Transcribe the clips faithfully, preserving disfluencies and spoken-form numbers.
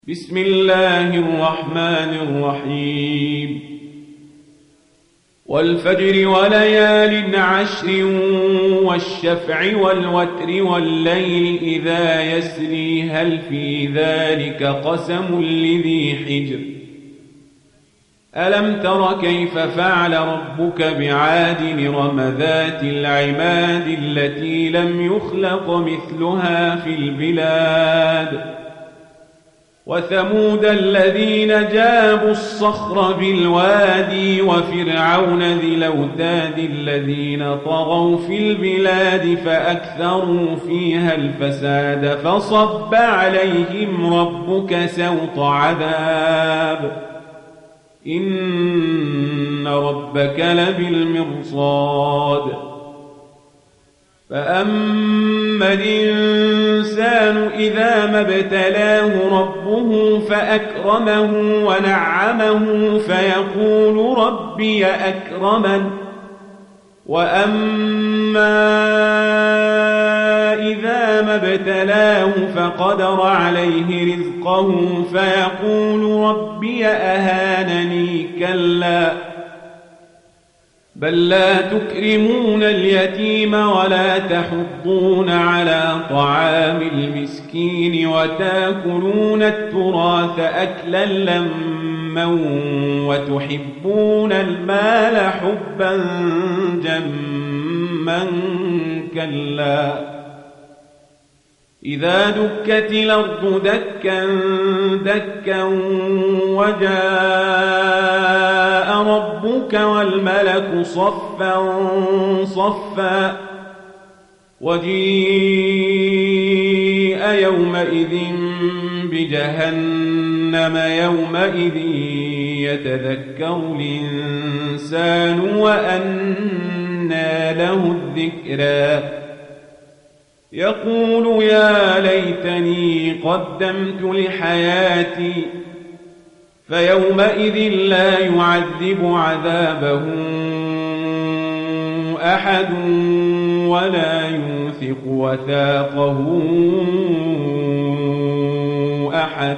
بسم الله الرحمن الرحيم والفجر وليال عشر والشفع والوتر والليل إذا يسري هل في ذلك قسم لذي حجر ألم تر كيف فعل ربك بعاد إرم ذات العماد التي لم يخلق مثلها في البلاد وثمود الذين جابوا الصخر بالوادي وفرعون ذي الأوتاد الذين طغوا في البلاد فأكثروا فيها الفساد فصب عليهم ربك سوط عذاب إن ربك لبالمرصاد فأما الإنسان إذا ما ابتلاه ربه فأكرمه ونعمه فيقول ربي أكرمن وأما إذا ما ابتلاه فقدر عليه رزقه فيقول ربي أهانني كلا بل لا تكرمون اليتيم ولا تحضون على طعام المسكين وتاكلون التراث أكلا لما وتحبون المال حبا جما كلا إذا دكت الأرض دكا دكا وجاء ربك والملك صفا صفا وجيء يومئذ بجهنم يومئذ يتذكر الإنسان وأنى له الذكرى يقول يا ليتني قدمت لحياتي فيومئذ لا يعذب عذابه أحد ولا يوثق وثاقه أحد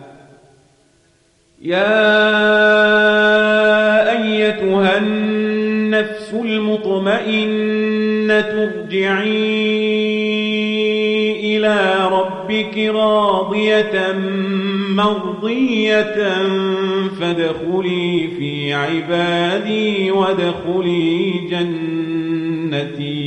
يا أيتها النفس المطمئنة ارجعي إلى ربك راضية مرضية فادخلي في عبادي وادخلي جنتي